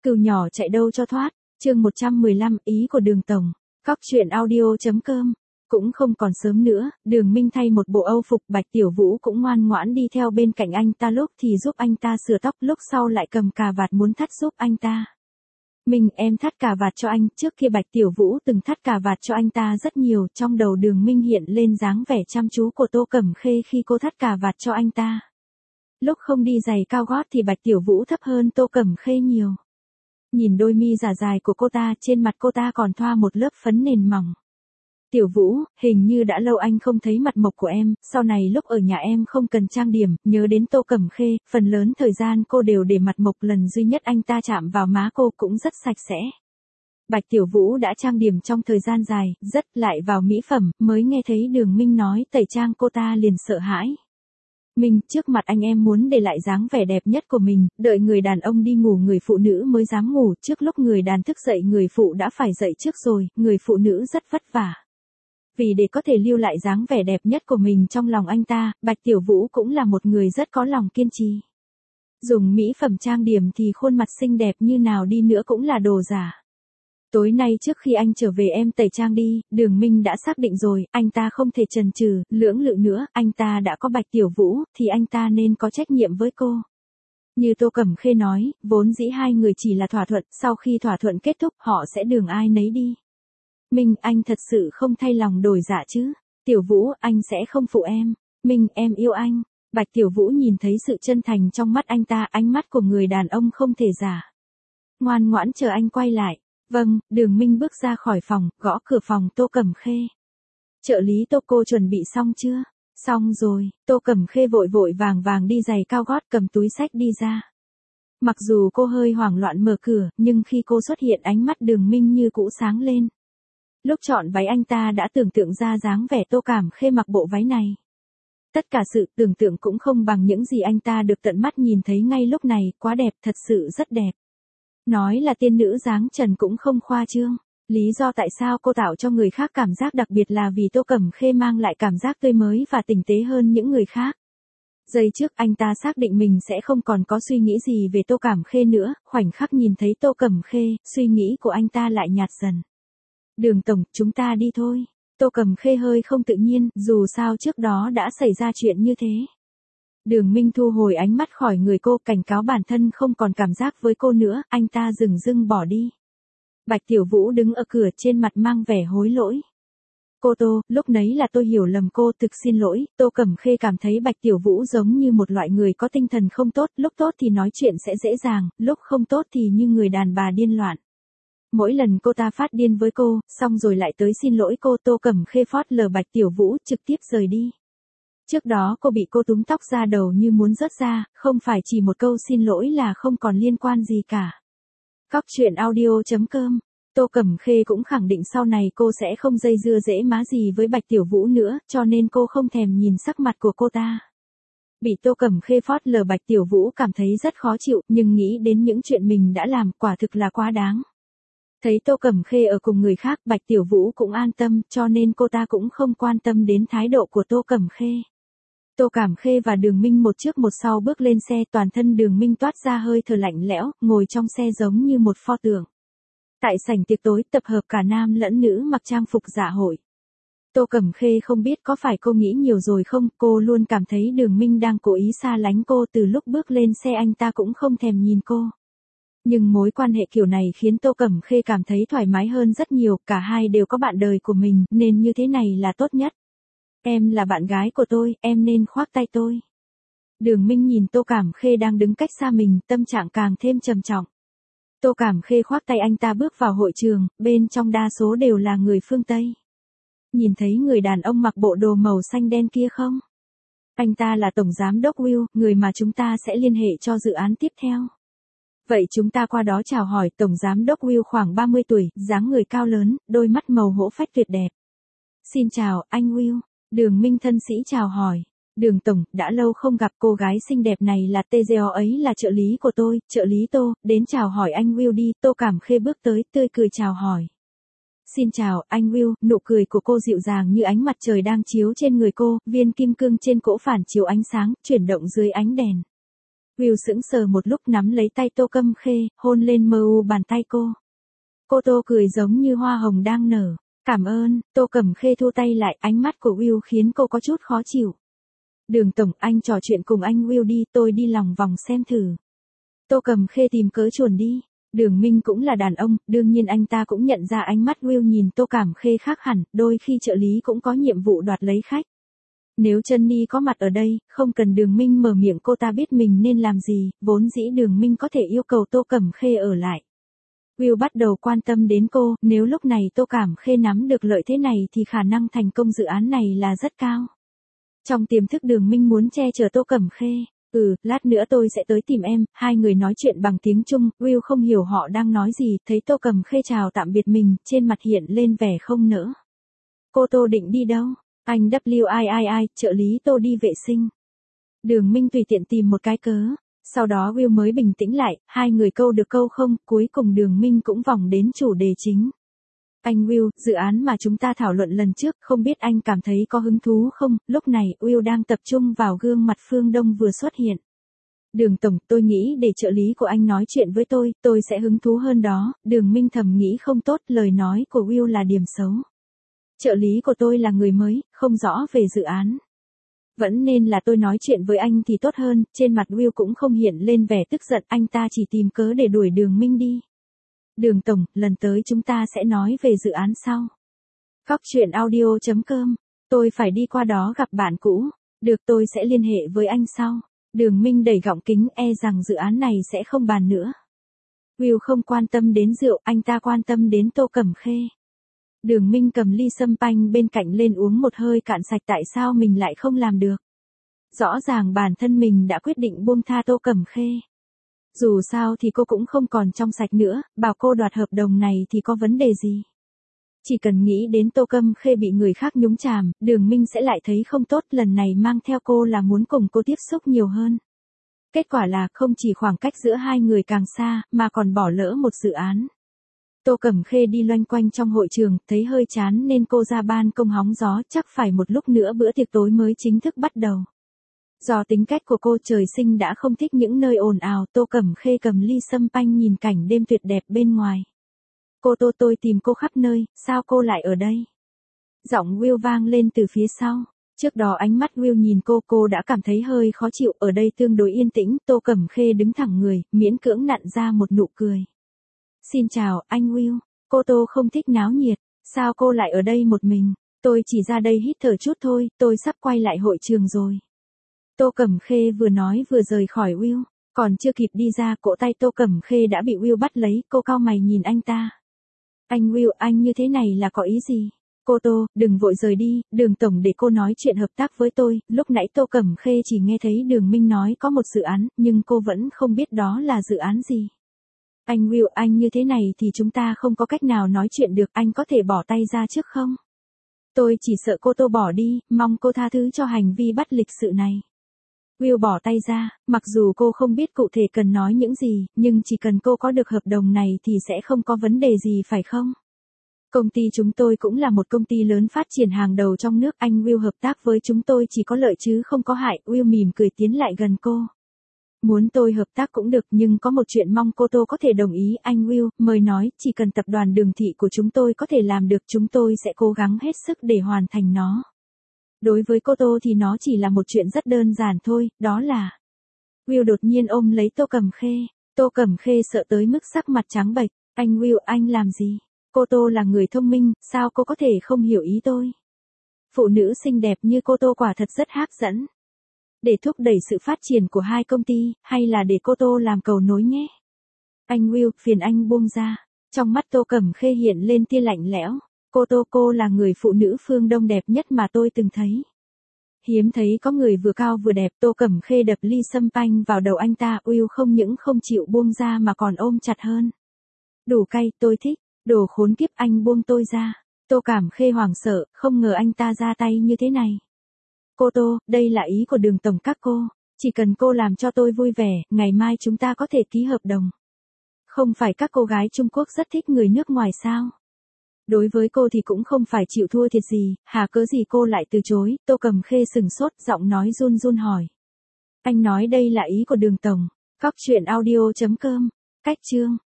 Cừu nhỏ chạy đâu cho thoát, chương 115 ý của Đường Tổng, Cóc truyện audio.com. Cũng không còn sớm nữa, Đường Minh thay một bộ âu phục, Bạch Tiểu Vũ cũng ngoan ngoãn đi theo bên cạnh anh ta, lúc thì giúp anh ta sửa tóc, lúc sau lại cầm cà vạt muốn thắt giúp anh ta. Minh, em thắt cà vạt cho anh. Trước kia Bạch Tiểu Vũ từng thắt cà vạt cho anh ta rất nhiều, trong đầu Đường Minh hiện lên dáng vẻ chăm chú của Tô Cẩm Khê khi cô thắt cà vạt cho anh ta. Lúc không đi giày cao gót thì Bạch Tiểu Vũ thấp hơn Tô Cẩm Khê nhiều. Nhìn đôi mi giả dài của cô ta, trên mặt cô ta còn thoa một lớp phấn nền mỏng. Tiểu Vũ, hình như đã lâu anh không thấy mặt mộc của em, sau này lúc ở nhà em không cần trang điểm, nhớ đến Tô Cẩm Khê, phần lớn thời gian cô đều để mặt mộc, lần duy nhất anh ta chạm vào má cô cũng rất sạch sẽ. Bạch Tiểu Vũ đã trang điểm trong thời gian dài, rất lại vào mỹ phẩm, mới nghe thấy Đường Minh nói tẩy trang cô ta liền sợ hãi. Minh, trước mặt anh em muốn để lại dáng vẻ đẹp nhất của mình, đợi người đàn ông đi ngủ người phụ nữ mới dám ngủ, trước lúc người đàn thức dậy người phụ đã phải dậy trước rồi, người phụ nữ rất vất vả. Vì để có thể lưu lại dáng vẻ đẹp nhất của mình trong lòng anh ta, Bạch Tiểu Vũ cũng là một người rất có lòng kiên trì. Dùng mỹ phẩm trang điểm thì khuôn mặt xinh đẹp như nào đi nữa cũng là đồ giả. Tối nay trước khi anh trở về em tẩy trang đi, Đường Minh đã xác định rồi, anh ta không thể chần chừ, lưỡng lự nữa, anh ta đã có Bạch Tiểu Vũ, thì anh ta nên có trách nhiệm với cô. Như Tô Cẩm Khê nói, vốn dĩ hai người chỉ là thỏa thuận, sau khi thỏa thuận kết thúc họ sẽ đường ai nấy đi. Minh, anh thật sự không thay lòng đổi dạ chứ? Tiểu Vũ, anh sẽ không phụ em. Minh, em yêu anh. Bạch Tiểu Vũ nhìn thấy sự chân thành trong mắt anh ta, ánh mắt của người đàn ông không thể giả. Ngoan ngoãn chờ anh quay lại. Vâng, Đường Minh bước ra khỏi phòng, gõ cửa phòng Tô Cẩm Khê. Trợ lý Tô, cô chuẩn bị xong chưa? Xong rồi. Tô Cẩm Khê vội vội vàng vàng đi giày cao gót, cầm túi xách đi ra. Mặc dù cô hơi hoảng loạn mở cửa, nhưng khi cô xuất hiện ánh mắt Đường Minh như cũ sáng lên. Lúc chọn váy anh ta đã tưởng tượng ra dáng vẻ Tô Cẩm Khê mặc bộ váy này. Tất cả sự tưởng tượng cũng không bằng những gì anh ta được tận mắt nhìn thấy ngay lúc này, quá đẹp, thật sự rất đẹp. Nói là tiên nữ dáng trần cũng không khoa trương. Lý do tại sao cô tạo cho người khác cảm giác đặc biệt là vì Tô Cẩm Khê mang lại cảm giác tươi mới và tinh tế hơn những người khác. Giây trước anh ta xác định mình sẽ không còn có suy nghĩ gì về Tô Cẩm Khê nữa, khoảnh khắc nhìn thấy Tô Cẩm Khê, suy nghĩ của anh ta lại nhạt dần. Đường Tổng, chúng ta đi thôi. Tô Cẩm Khê hơi không tự nhiên, dù sao trước đó đã xảy ra chuyện như thế. Đường Minh thu hồi ánh mắt khỏi người cô, cảnh cáo bản thân không còn cảm giác với cô nữa, anh ta dừng dưng bỏ đi. Bạch Tiểu Vũ đứng ở cửa, trên mặt mang vẻ hối lỗi. Cô Tô, lúc nấy là tôi hiểu lầm cô, thực xin lỗi. Tô Cẩm Khê cảm thấy Bạch Tiểu Vũ giống như một loại người có tinh thần không tốt, lúc tốt thì nói chuyện sẽ dễ dàng, lúc không tốt thì như người đàn bà điên loạn. Mỗi lần cô ta phát điên với cô, xong rồi lại tới xin lỗi cô. Tô Cẩm Khê phớt lờ Bạch Tiểu Vũ, trực tiếp rời đi. Trước đó cô bị cô túm tóc ra đầu như muốn rớt ra, không phải chỉ một câu xin lỗi là không còn liên quan gì cả. Cóc truyện audio.com. Tô Cẩm Khê cũng khẳng định sau này cô sẽ không dây dưa dễ má gì với Bạch Tiểu Vũ nữa, cho nên cô không thèm nhìn sắc mặt của cô ta. Bị Tô Cẩm Khê phớt lờ Bạch Tiểu Vũ cảm thấy rất khó chịu, nhưng nghĩ đến những chuyện mình đã làm, quả thực là quá đáng. Thấy Tô Cẩm Khê ở cùng người khác, Bạch Tiểu Vũ cũng an tâm, cho nên cô ta cũng không quan tâm đến thái độ của Tô Cẩm Khê. Tô Cẩm Khê và Đường Minh một trước một sau bước lên xe, toàn thân Đường Minh toát ra hơi thở lạnh lẽo, ngồi trong xe giống như một pho tượng. Tại sảnh tiệc tối, tập hợp cả nam lẫn nữ mặc trang phục dạ hội. Tô Cẩm Khê không biết có phải cô nghĩ nhiều rồi không, cô luôn cảm thấy Đường Minh đang cố ý xa lánh cô, từ lúc bước lên xe anh ta cũng không thèm nhìn cô. Nhưng mối quan hệ kiểu này khiến Tô Cẩm Khê cảm thấy thoải mái hơn rất nhiều, cả hai đều có bạn đời của mình, nên như thế này là tốt nhất. Em là bạn gái của tôi, em nên khoác tay tôi. Đường Minh nhìn Tô Cẩm Khê đang đứng cách xa mình, tâm trạng càng thêm trầm trọng. Tô Cẩm Khê khoác tay anh ta bước vào hội trường, bên trong đa số đều là người phương Tây. Nhìn thấy người đàn ông mặc bộ đồ màu xanh đen kia không? Anh ta là Tổng Giám đốc Will, người mà chúng ta sẽ liên hệ cho dự án tiếp theo. Vậy chúng ta qua đó chào hỏi. Tổng Giám đốc Will khoảng 30 tuổi, dáng người cao lớn, đôi mắt màu hổ phách tuyệt đẹp. Xin chào, anh Will. Đường Minh thân sĩ chào hỏi. Đường Tổng, đã lâu không gặp, cô gái xinh đẹp này là TGO, ấy là trợ lý của tôi, trợ lý Tô, đến chào hỏi anh Will đi. Tô Cẩm Khê bước tới, tươi cười chào hỏi. Xin chào, anh Will, nụ cười của cô dịu dàng như ánh mặt trời đang chiếu trên người cô, viên kim cương trên cổ phản chiếu ánh sáng, chuyển động dưới ánh đèn. Will sững sờ một lúc nắm lấy tay Tô Cẩm Khê, hôn lên mờ u bàn tay cô. Cô Tô cười giống như hoa hồng đang nở. Cảm ơn, Tô Cẩm Khê thu tay lại, ánh mắt của Will khiến cô có chút khó chịu. Đường tổng, anh trò chuyện cùng anh Will đi, tôi đi lòng vòng xem thử. Tô Cẩm Khê tìm cớ chuồn đi. Đường Minh cũng là đàn ông, đương nhiên anh ta cũng nhận ra ánh mắt Will nhìn Tô Cẩm Khê khác hẳn, đôi khi trợ lý cũng có nhiệm vụ đoạt lấy khách. Nếu Jenny có mặt ở đây, không cần Đường Minh mở miệng cô ta biết mình nên làm gì, vốn dĩ Đường Minh có thể yêu cầu Tô Cẩm Khê ở lại. Will bắt đầu quan tâm đến cô, nếu lúc này Tô Cẩm Khê nắm được lợi thế này thì khả năng thành công dự án này là rất cao. Trong tiềm thức Đường Minh muốn che chở Tô Cẩm Khê. Lát nữa tôi sẽ tới tìm em, hai người nói chuyện bằng tiếng Trung, Will không hiểu họ đang nói gì, thấy Tô Cẩm Khê chào tạm biệt mình, trên mặt hiện lên vẻ không nỡ. Cô Tô định đi đâu? Anh WIII, trợ lý Tô đi vệ sinh. Đường Minh tùy tiện tìm một cái cớ. Sau đó Will mới bình tĩnh lại, hai người câu được câu không, cuối cùng Đường Minh cũng vòng đến chủ đề chính. Anh Will, dự án mà chúng ta thảo luận lần trước, không biết anh cảm thấy có hứng thú không? Lúc này, Will đang tập trung vào gương mặt Phương Đông vừa xuất hiện. Đường tổng, tôi nghĩ để trợ lý của anh nói chuyện với tôi sẽ hứng thú hơn đó. Đường Minh thầm nghĩ không tốt, lời nói của Will là điểm xấu. Trợ lý của tôi là người mới, không rõ về dự án. Vẫn nên là tôi nói chuyện với anh thì tốt hơn, trên mặt Will cũng không hiện lên vẻ tức giận, anh ta chỉ tìm cớ để đuổi Đường Minh đi. Đường tổng, lần tới chúng ta sẽ nói về dự án sau. Cóc.audio.com, tôi phải đi qua đó gặp bạn cũ, được tôi sẽ liên hệ với anh sau. Đường Minh đẩy gọng kính rằng dự án này sẽ không bàn nữa. Will không quan tâm đến rượu, anh ta quan tâm đến Tô Cẩm Khê. Đường Minh cầm ly sâm panh bên cạnh lên uống một hơi cạn sạch, tại sao mình lại không làm được. Rõ ràng bản thân mình đã quyết định buông tha Tô Cẩm Khê. Dù sao thì cô cũng không còn trong sạch nữa, bảo cô đoạt hợp đồng này thì có vấn đề gì. Chỉ cần nghĩ đến Tô Cẩm Khê bị người khác nhúng chàm, Đường Minh sẽ lại thấy không tốt, lần này mang theo cô là muốn cùng cô tiếp xúc nhiều hơn. Kết quả là không chỉ khoảng cách giữa hai người càng xa, mà còn bỏ lỡ một dự án. Tô Cẩm Khê đi loanh quanh trong hội trường, thấy hơi chán nên cô ra ban công hóng gió, chắc phải một lúc nữa bữa tiệc tối mới chính thức bắt đầu. Do tính cách của cô trời sinh đã không thích những nơi ồn ào, Tô Cẩm Khê cầm ly sâm panh nhìn cảnh đêm tuyệt đẹp bên ngoài. Cô Tô, tôi tìm cô khắp nơi, sao cô lại ở đây? Giọng Will vang lên từ phía sau. Trước đó ánh mắt Will nhìn cô đã cảm thấy hơi khó chịu, ở đây tương đối yên tĩnh, Tô Cẩm Khê đứng thẳng người, miễn cưỡng nặn ra một nụ cười. Xin chào, anh Will. Cô Tô không thích náo nhiệt, sao cô lại ở đây một mình? Tôi chỉ ra đây hít thở chút thôi, tôi sắp quay lại hội trường rồi. Tô Cẩm Khê vừa nói vừa rời khỏi Will, còn chưa kịp đi ra, cổ tay Tô Cẩm Khê đã bị Will bắt lấy, cô cau mày nhìn anh ta. Anh Will, anh như thế này là có ý gì? Cô Tô, đừng vội rời đi, Đường tổng để cô nói chuyện hợp tác với tôi. Lúc nãy Tô Cẩm Khê chỉ nghe thấy Đường Minh nói có một dự án, nhưng cô vẫn không biết đó là dự án gì. Anh Will, anh như thế này thì chúng ta không có cách nào nói chuyện được, anh có thể bỏ tay ra trước không? Tôi chỉ sợ cô Tô bỏ đi, mong cô tha thứ cho hành vi bất lịch sự này. Will bỏ tay ra, mặc dù cô không biết cụ thể cần nói những gì, nhưng chỉ cần cô có được hợp đồng này thì sẽ không có vấn đề gì phải không? Công ty chúng tôi cũng là một công ty lớn phát triển hàng đầu trong nước, anh Will hợp tác với chúng tôi chỉ có lợi chứ không có hại. Will mỉm cười tiến lại gần cô. Muốn tôi hợp tác cũng được, nhưng có một chuyện mong cô Tô có thể đồng ý. Anh Will, mời nói, chỉ cần tập đoàn Đường Thị của chúng tôi có thể làm được, chúng tôi sẽ cố gắng hết sức để hoàn thành nó. Đối với cô Tô thì nó chỉ là một chuyện rất đơn giản thôi, đó là... Will đột nhiên ôm lấy Tô Cẩm Khê. Tô Cẩm Khê sợ tới mức sắc mặt trắng bệch. Anh Will, anh làm gì? Cô Tô là người thông minh, sao cô có thể không hiểu ý tôi? Phụ nữ xinh đẹp như cô Tô quả thật rất hấp dẫn. Để thúc đẩy sự phát triển của hai công ty, hay là để cô Tô làm cầu nối nhé? Anh Will, phiền anh buông ra. Trong mắt Tô Cẩm Khê hiện lên tia lạnh lẽo. Cô Tô, cô là người phụ nữ phương Đông đẹp nhất mà tôi từng thấy. Hiếm thấy có người vừa cao vừa đẹp. Tô Cẩm Khê đập ly sâm panh vào đầu anh ta. Will không những không chịu buông ra mà còn ôm chặt hơn. Đủ cay, tôi thích. Đồ khốn kiếp, anh buông tôi ra. Tô Cẩm Khê hoảng sợ, không ngờ anh ta ra tay như thế này. Cô Tô, đây là ý của Đường tổng các cô. Chỉ cần cô làm cho tôi vui vẻ, ngày mai chúng ta có thể ký hợp đồng. Không phải các cô gái Trung Quốc rất thích người nước ngoài sao? Đối với cô thì cũng không phải chịu thua thiệt gì, hà cớ gì cô lại từ chối? Tô Cẩm Khê sừng sốt, giọng nói run run hỏi. Anh nói đây là ý của Đường Tổng. Cóc truyện audio.com. Cách chương.